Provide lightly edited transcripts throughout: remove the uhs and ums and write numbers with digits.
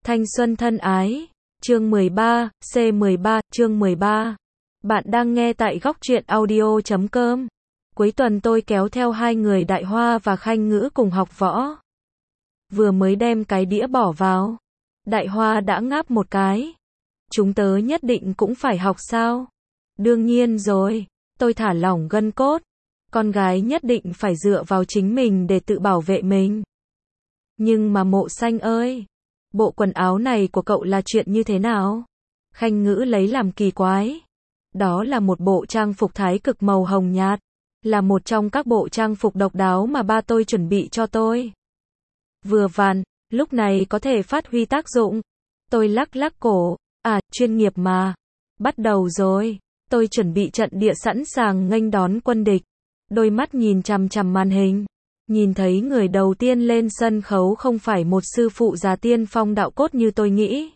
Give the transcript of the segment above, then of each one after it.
Thanh xuân thân ái, chương 13, C13, chương 13. Bạn đang nghe tại góc truyện audio.com. Cuối tuần tôi kéo theo hai người Đại Hoa và Khanh Ngữ cùng học võ. Vừa mới đem cái đĩa bỏ vào, Đại Hoa đã ngáp một cái. Chúng tớ nhất định cũng phải học sao? Đương nhiên rồi, tôi thả lỏng gân cốt. Con gái nhất định phải dựa vào chính mình để tự bảo vệ mình. Nhưng mà Mộ Xanh ơi, bộ quần áo này của cậu là chuyện như thế nào? Khanh Ngữ lấy làm kỳ quái. Đó là một bộ trang phục thái cực màu hồng nhạt, là một trong các bộ trang phục độc đáo mà ba tôi chuẩn bị cho tôi. Vừa vặn, lúc này có thể phát huy tác dụng. Tôi lắc lắc cổ, chuyên nghiệp mà. Bắt đầu rồi, tôi chuẩn bị trận địa sẵn sàng nghênh đón quân địch. Đôi mắt nhìn chằm chằm màn hình. Nhìn thấy người đầu tiên lên sân khấu không phải một sư phụ già tiên phong đạo cốt như tôi nghĩ,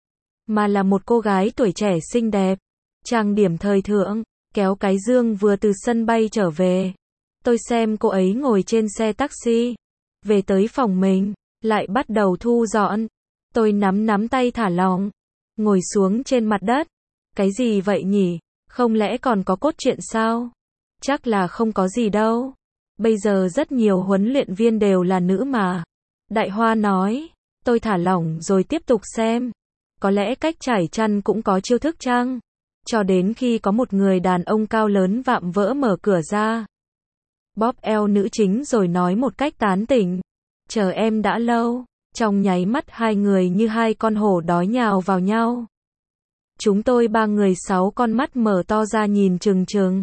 mà là một cô gái tuổi trẻ xinh đẹp, trang điểm thời thượng, kéo cái dương vừa từ sân bay trở về. Tôi xem cô ấy ngồi trên xe taxi, về tới phòng mình, lại bắt đầu thu dọn. Tôi nắm tay thả lỏng, ngồi xuống trên mặt đất. Cái gì vậy nhỉ? Không lẽ còn có cốt truyện sao? Chắc là không có gì đâu. Bây giờ rất nhiều huấn luyện viên đều là nữ mà. Đại Hoa nói. Tôi thả lỏng rồi tiếp tục xem. Có lẽ cách trải chăn cũng có chiêu thức chăng? Cho đến khi có một người đàn ông cao lớn vạm vỡ mở cửa ra, bóp eo nữ chính rồi nói một cách tán tỉnh. Chờ em đã lâu. Trong nháy mắt hai người như hai con hổ đói nhào vào nhau. Chúng tôi ba người 6 con mắt mở to ra nhìn trừng trừng.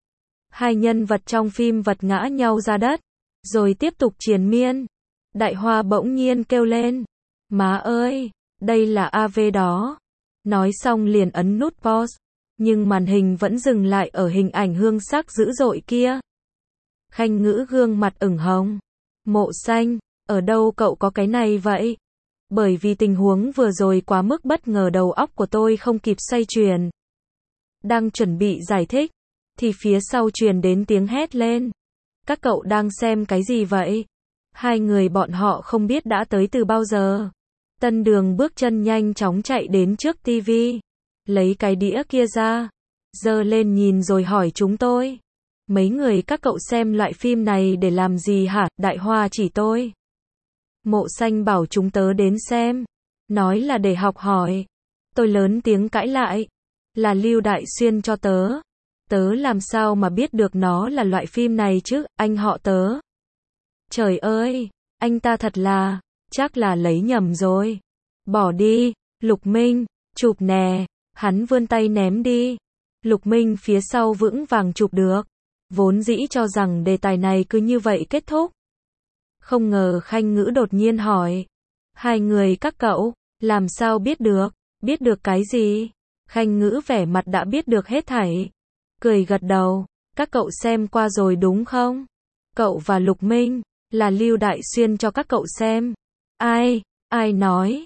Hai nhân vật trong phim vật ngã nhau ra đất, rồi tiếp tục triền miên. Đại Hoa bỗng nhiên kêu lên. Má ơi, đây là AV đó. Nói xong liền ấn nút pause, nhưng màn hình vẫn dừng lại ở hình ảnh hương sắc dữ dội kia. Khanh Ngữ gương mặt ửng hồng. Mộ Xanh, ở đâu cậu có cái này vậy? Bởi vì tình huống vừa rồi quá mức bất ngờ, đầu óc của tôi không kịp xoay chuyển. Đang chuẩn bị giải thích, thì phía sau truyền đến tiếng hét lên. Các cậu đang xem cái gì vậy? Hai người bọn họ không biết đã tới từ bao giờ. Tân Đường bước chân nhanh chóng chạy đến trước tivi, lấy cái đĩa kia ra, giơ lên nhìn rồi hỏi chúng tôi. Mấy người các cậu xem loại phim này để làm gì hả? Đại Hoa chỉ tôi. Mộ Xanh bảo chúng tớ đến xem, nói là để học hỏi. Tôi lớn tiếng cãi lại. Là Lưu Đại Xuyên cho tớ. Tớ làm sao mà biết được nó là loại phim này chứ, anh họ tớ. Trời ơi, anh ta thật là, chắc là lấy nhầm rồi. Bỏ đi, Lục Minh, chụp nè. Hắn vươn tay ném đi. Lục Minh phía sau vững vàng chụp được. Vốn dĩ cho rằng đề tài này cứ như vậy kết thúc. Không ngờ Khanh Ngữ đột nhiên hỏi. Hai người các cậu, làm sao biết được? Biết được cái gì? Khanh Ngữ vẻ mặt đã biết được hết thảy. Cười gật đầu. Các cậu xem qua rồi đúng không? Cậu và Lục Minh, là Lưu Đại Xuyên cho các cậu xem. Ai nói?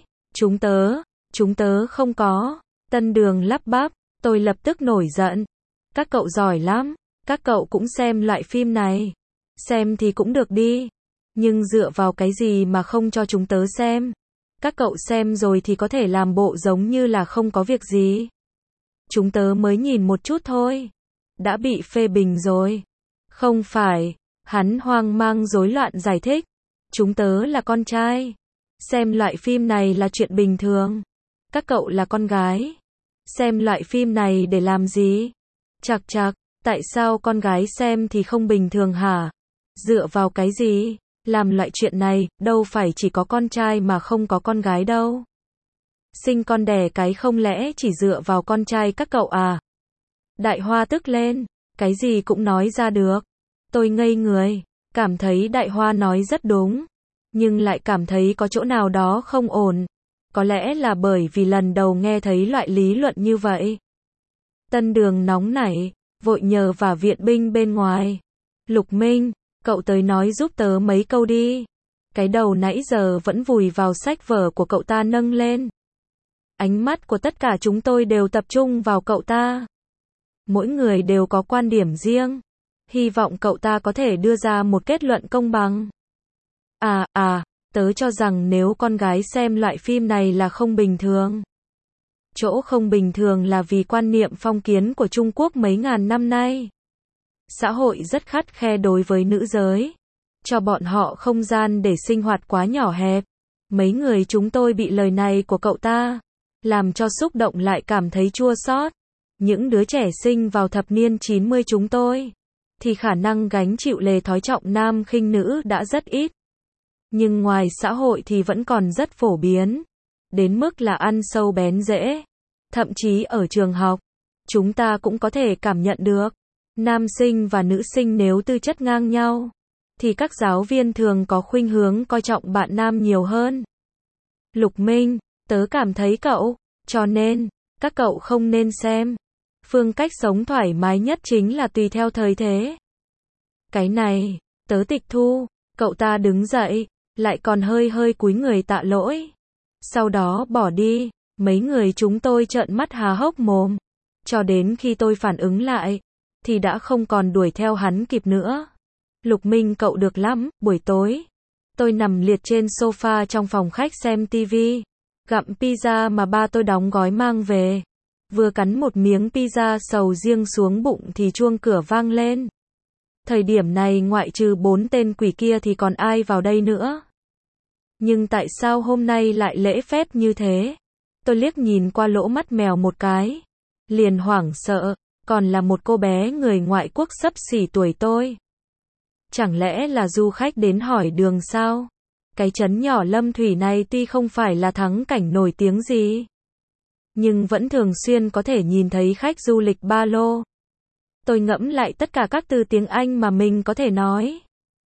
Chúng tớ không có. Tân Đường lắp bắp. Tôi lập tức nổi giận. Các cậu giỏi lắm. Các cậu cũng xem loại phim này. Xem thì cũng được đi. Nhưng dựa vào cái gì mà không cho chúng tớ xem? Các cậu xem rồi thì có thể làm bộ giống như là không có việc gì. Chúng tớ mới nhìn một chút thôi. Đã bị phê bình rồi. Không phải. Hắn hoang mang rối loạn giải thích. Chúng tớ là con trai. Xem loại phim này là chuyện bình thường. Các cậu là con gái. Xem loại phim này để làm gì? Chạc, tại sao con gái xem thì không bình thường hả? Dựa vào cái gì? Làm loại chuyện này, đâu phải chỉ có con trai mà không có con gái đâu. Sinh con đẻ cái không lẽ chỉ dựa vào con trai các cậu à? Đại Hoa tức lên, cái gì cũng nói ra được. Tôi ngây người, cảm thấy Đại Hoa nói rất đúng, nhưng lại cảm thấy có chỗ nào đó không ổn. Có lẽ là bởi vì lần đầu nghe thấy loại lý luận như vậy. Tân Đường nóng nảy, vội nhờ vả viện binh bên ngoài. Lục Minh, cậu tới nói giúp tớ mấy câu đi. Cái đầu nãy giờ vẫn vùi vào sách vở của cậu ta nâng lên. Ánh mắt của tất cả chúng tôi đều tập trung vào cậu ta. Mỗi người đều có quan điểm riêng. Hy vọng cậu ta có thể đưa ra một kết luận công bằng. Tớ cho rằng nếu con gái xem loại phim này là không bình thường. Chỗ không bình thường là vì quan niệm phong kiến của Trung Quốc mấy ngàn năm nay. Xã hội rất khắt khe đối với nữ giới, cho bọn họ không gian để sinh hoạt quá nhỏ hẹp. Mấy người chúng tôi bị lời này của cậu ta làm cho xúc động lại cảm thấy chua xót. Những đứa trẻ sinh vào thập niên 90 chúng tôi thì khả năng gánh chịu lề thói trọng nam khinh nữ đã rất ít. Nhưng ngoài xã hội thì vẫn còn rất phổ biến, đến mức là ăn sâu bén rễ. Thậm chí ở trường học, chúng ta cũng có thể cảm nhận được. Nam sinh và nữ sinh nếu tư chất ngang nhau, thì các giáo viên thường có khuynh hướng coi trọng bạn nam nhiều hơn. Lục Minh, tớ cảm thấy cậu, cho nên, các cậu không nên xem. Phương cách sống thoải mái nhất chính là tùy theo thời thế. Cái này, tớ tịch thu. Cậu ta đứng dậy, lại còn hơi hơi cúi người tạ lỗi. Sau đó bỏ đi, mấy người chúng tôi trợn mắt há hốc mồm. Cho đến khi tôi phản ứng lại, thì đã không còn đuổi theo hắn kịp nữa. Lục Minh cậu được lắm, buổi tối. Tôi nằm liệt trên sofa trong phòng khách xem tivi, gặm pizza mà ba tôi đóng gói mang về. Vừa cắn một miếng pizza sầu riêng xuống bụng thì chuông cửa vang lên. Thời điểm này ngoại trừ 4 tên quỷ kia thì còn ai vào đây nữa. Nhưng tại sao hôm nay lại lễ phép như thế? Tôi liếc nhìn qua lỗ mắt mèo một cái, liền hoảng sợ, còn là một cô bé người ngoại quốc xấp xỉ tuổi tôi. Chẳng lẽ là du khách đến hỏi đường sao? Cái trấn nhỏ Lâm Thủy này tuy không phải là thắng cảnh nổi tiếng gì, nhưng vẫn thường xuyên có thể nhìn thấy khách du lịch ba lô. Tôi ngẫm lại tất cả các từ tiếng Anh mà mình có thể nói,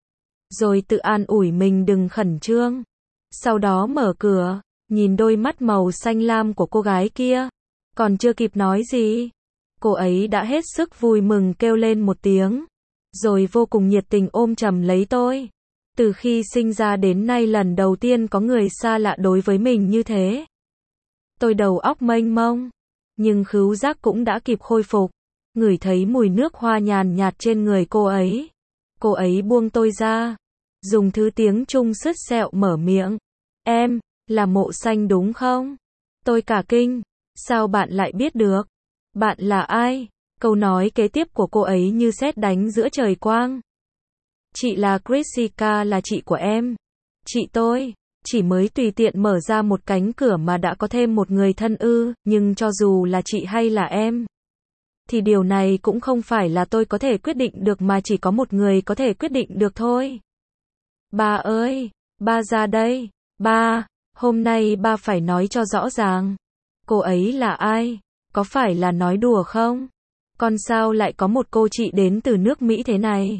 rồi tự an ủi mình đừng khẩn trương. Sau đó mở cửa, nhìn đôi mắt màu xanh lam của cô gái kia. Còn chưa kịp nói gì, cô ấy đã hết sức vui mừng kêu lên một tiếng, rồi vô cùng nhiệt tình ôm chầm lấy tôi. Từ khi sinh ra đến nay lần đầu tiên có người xa lạ đối với mình như thế. Tôi đầu óc mênh mông, nhưng khứu giác cũng đã kịp khôi phục. Ngửi thấy mùi nước hoa nhàn nhạt trên người cô ấy. Cô ấy buông tôi ra, dùng thứ tiếng Trung sứt sẹo mở miệng. Em, là Mộ Xanh đúng không? Tôi cả kinh, sao bạn lại biết được? Bạn là ai? Câu nói kế tiếp của cô ấy như sét đánh giữa trời quang. Chị là Jessica, là chị của em. Chị tôi, chỉ mới tùy tiện mở ra một cánh cửa mà đã có thêm một người thân ư, nhưng cho dù là chị hay là em, thì điều này cũng không phải là tôi có thể quyết định được mà chỉ có một người có thể quyết định được thôi. Ba ơi, ba ra đây, ba, hôm nay ba phải nói cho rõ ràng. Cô ấy là ai? Có phải là nói đùa không? Con sao lại có một cô chị đến từ nước Mỹ thế này?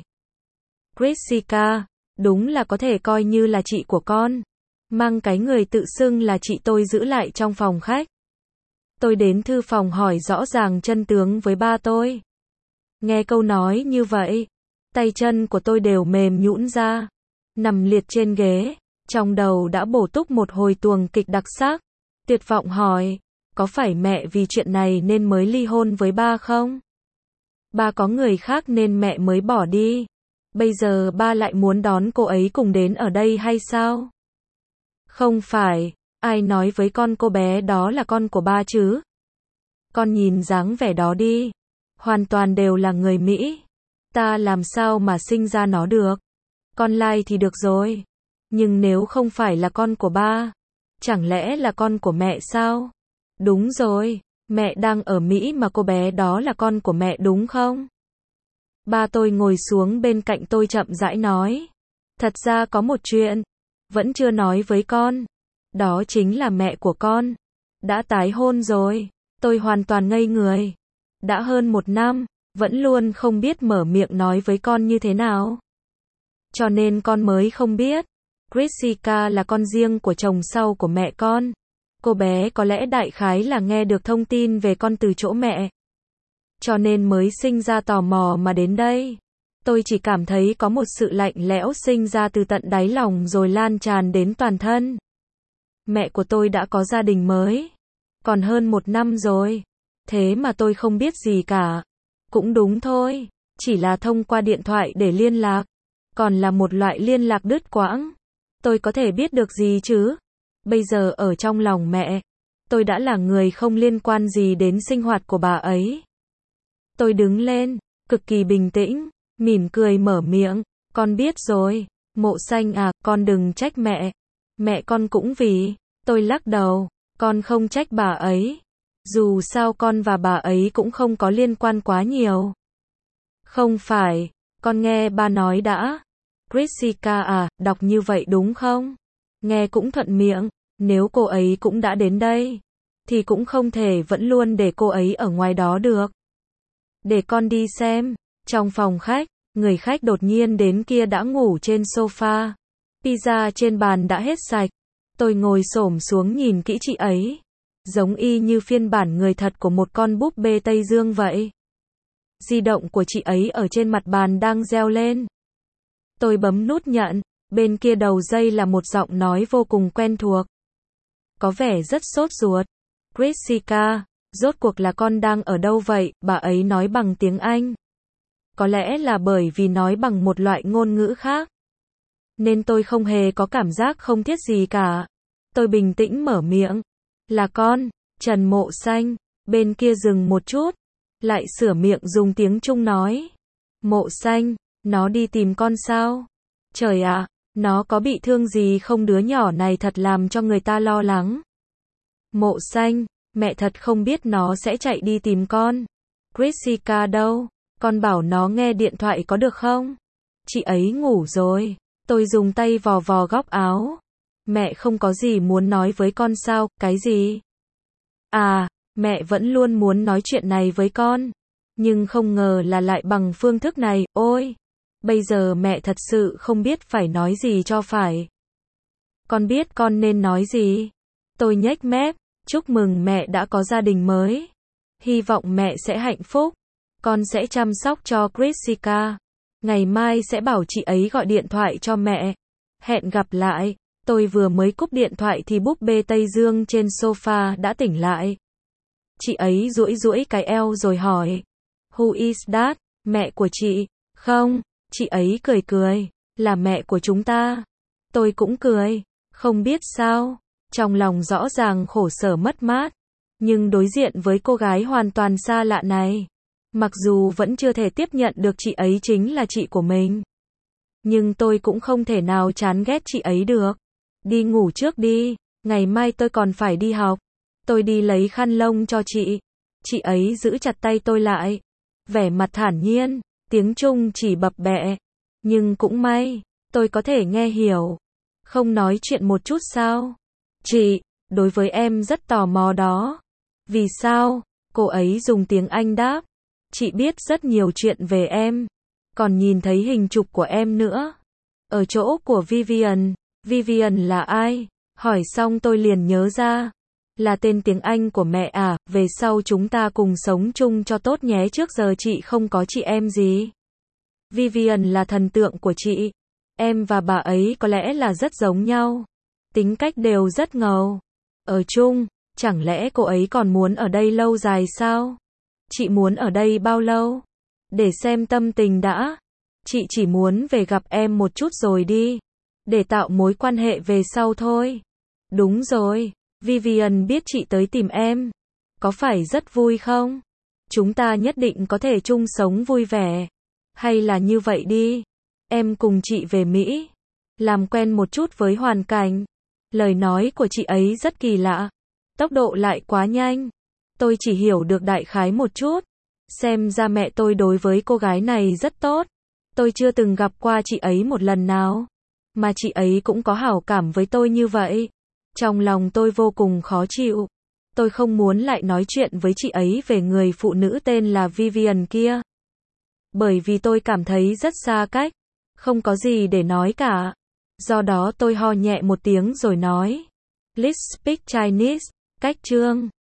Jessica, đúng là có thể coi như là chị của con. Mang cái người tự xưng là chị tôi giữ lại trong phòng khách. Tôi đến thư phòng hỏi rõ ràng chân tướng với ba tôi. Nghe câu nói như vậy, tay chân của tôi đều mềm nhũn ra. Nằm liệt trên ghế, trong đầu đã bổ túc một hồi tuồng kịch đặc sắc. Tuyệt vọng hỏi, có phải mẹ vì chuyện này nên mới ly hôn với ba không? Ba có người khác nên mẹ mới bỏ đi. Bây giờ ba lại muốn đón cô ấy cùng đến ở đây hay sao? Không phải, ai nói với con cô bé đó là con của ba chứ? Con nhìn dáng vẻ đó đi, hoàn toàn đều là người Mỹ. Ta làm sao mà sinh ra nó được? Con lai thì được rồi, nhưng nếu không phải là con của ba, chẳng lẽ là con của mẹ sao? Đúng rồi, mẹ đang ở Mỹ mà cô bé đó là con của mẹ đúng không? Ba tôi ngồi xuống bên cạnh tôi chậm rãi nói. Thật ra có một chuyện, vẫn chưa nói với con. Đó chính là mẹ của con đã tái hôn rồi. Tôi hoàn toàn ngây người. Đã hơn 1 năm, vẫn luôn không biết mở miệng nói với con như thế nào. Cho nên con mới không biết. Jessica là con riêng của chồng sau của mẹ con. Cô bé có lẽ đại khái là nghe được thông tin về con từ chỗ mẹ, cho nên mới sinh ra tò mò mà đến đây. Tôi chỉ cảm thấy có một sự lạnh lẽo sinh ra từ tận đáy lòng rồi lan tràn đến toàn thân. Mẹ của tôi đã có gia đình mới, còn hơn 1 năm rồi. Thế mà tôi không biết gì cả. Cũng đúng thôi, chỉ là thông qua điện thoại để liên lạc, còn là một loại liên lạc đứt quãng. tôi có thể biết được gì chứ? Bây giờ ở trong lòng mẹ, tôi đã là người không liên quan gì đến sinh hoạt của bà ấy. Tôi đứng lên, cực kỳ bình tĩnh, mỉm cười mở miệng, con biết rồi, Mộ Xanh à, con đừng trách mẹ. Mẹ con cũng vì, tôi lắc đầu, con không trách bà ấy. Dù sao con và bà ấy cũng không có liên quan quá nhiều. Không phải, con nghe ba nói đã. Jessica à, đọc như vậy đúng không? Nghe cũng thuận miệng, nếu cô ấy cũng đã đến đây, thì cũng không thể vẫn luôn để cô ấy ở ngoài đó được. Để con đi xem. Trong phòng khách, người khách đột nhiên đến kia đã ngủ trên sofa. Pizza trên bàn đã hết sạch. Tôi ngồi xổm xuống nhìn kỹ chị ấy. Giống y như phiên bản người thật của một con búp bê Tây Dương vậy. Di động của chị ấy ở trên mặt bàn đang reo lên. Tôi bấm nút nhận, bên kia đầu dây là một giọng nói vô cùng quen thuộc. Có vẻ rất sốt ruột. Jessica, rốt cuộc là con đang ở đâu vậy? Bà ấy nói bằng tiếng Anh. Có lẽ là bởi vì nói bằng một loại ngôn ngữ khác, nên tôi không hề có cảm giác không thiết gì cả. Tôi bình tĩnh mở miệng. Là con, Trần Mộ Xanh. Bên kia dừng một chút, lại sửa miệng dùng tiếng Trung nói. Mộ Xanh, nó đi tìm con sao? Trời ạ, nó có bị thương gì không? Đứa nhỏ này thật làm cho người ta lo lắng. Mộ Xanh, mẹ thật không biết nó sẽ chạy đi tìm con. Jessica đâu? Con bảo nó nghe điện thoại có được không? Chị ấy ngủ rồi. Tôi dùng tay vò vò góc áo. Mẹ không có gì muốn nói với con sao? Cái gì? À, mẹ vẫn luôn muốn nói chuyện này với con. Nhưng không ngờ là lại bằng phương thức này. Ôi, bây giờ mẹ thật sự không biết phải nói gì cho phải. Con biết con nên nói gì? Tôi nhếch mép. Chúc mừng mẹ đã có gia đình mới. Hy vọng mẹ sẽ hạnh phúc. Con sẽ chăm sóc cho Jessica. Ngày mai sẽ bảo chị ấy gọi điện thoại cho mẹ. Hẹn gặp lại. Tôi vừa mới cúp điện thoại thì búp bê Tây Dương trên sofa đã tỉnh lại. Chị ấy duỗi duỗi cái eo rồi hỏi. Who is that? Mẹ của chị? Không, chị ấy cười cười. Là mẹ của chúng ta. Tôi cũng cười. Không biết sao. Trong lòng rõ ràng khổ sở mất mát. Nhưng đối diện với cô gái hoàn toàn xa lạ này, mặc dù vẫn chưa thể tiếp nhận được chị ấy chính là chị của mình, nhưng tôi cũng không thể nào chán ghét chị ấy được. Đi ngủ trước đi, ngày mai tôi còn phải đi học. Tôi đi lấy khăn lông cho chị. Chị ấy giữ chặt tay tôi lại, vẻ mặt thản nhiên, tiếng Trung chỉ bập bẹ, nhưng cũng may, tôi có thể nghe hiểu. Không nói chuyện một chút sao? Chị, đối với em rất tò mò đó. Vì sao? Cô ấy dùng tiếng Anh đáp. Chị biết rất nhiều chuyện về em. Còn nhìn thấy hình chụp của em nữa. Ở chỗ của Vivian. Vivian là ai? Hỏi xong tôi liền nhớ ra. Là tên tiếng Anh của mẹ à, về sau chúng ta cùng sống chung cho tốt nhé, trước giờ chị không có chị em gì. Vivian là thần tượng của chị. Em và bà ấy có lẽ là rất giống nhau. Tính cách đều rất ngầu. Ở chung, chẳng lẽ cô ấy còn muốn ở đây lâu dài sao? Chị muốn ở đây bao lâu? Để xem tâm tình đã. Chị chỉ muốn về gặp em một chút rồi đi. Để tạo mối quan hệ về sau thôi. Đúng rồi, Vivian biết chị tới tìm em. Có phải rất vui không? Chúng ta nhất định có thể chung sống vui vẻ. Hay là như vậy đi. Em cùng chị về Mỹ. Làm quen một chút với hoàn cảnh. Lời nói của chị ấy rất kỳ lạ. Tốc độ lại quá nhanh. Tôi chỉ hiểu được đại khái một chút. Xem ra mẹ tôi đối với cô gái này rất tốt. Tôi chưa từng gặp qua chị ấy một lần nào. Mà chị ấy cũng có hảo cảm với tôi như vậy. Trong lòng tôi vô cùng khó chịu. Tôi không muốn lại nói chuyện với chị ấy về người phụ nữ tên là Vivian kia. Bởi vì tôi cảm thấy rất xa cách. Không có gì để nói cả. Do đó tôi ho nhẹ một tiếng rồi nói. Let's speak Chinese. Cách chương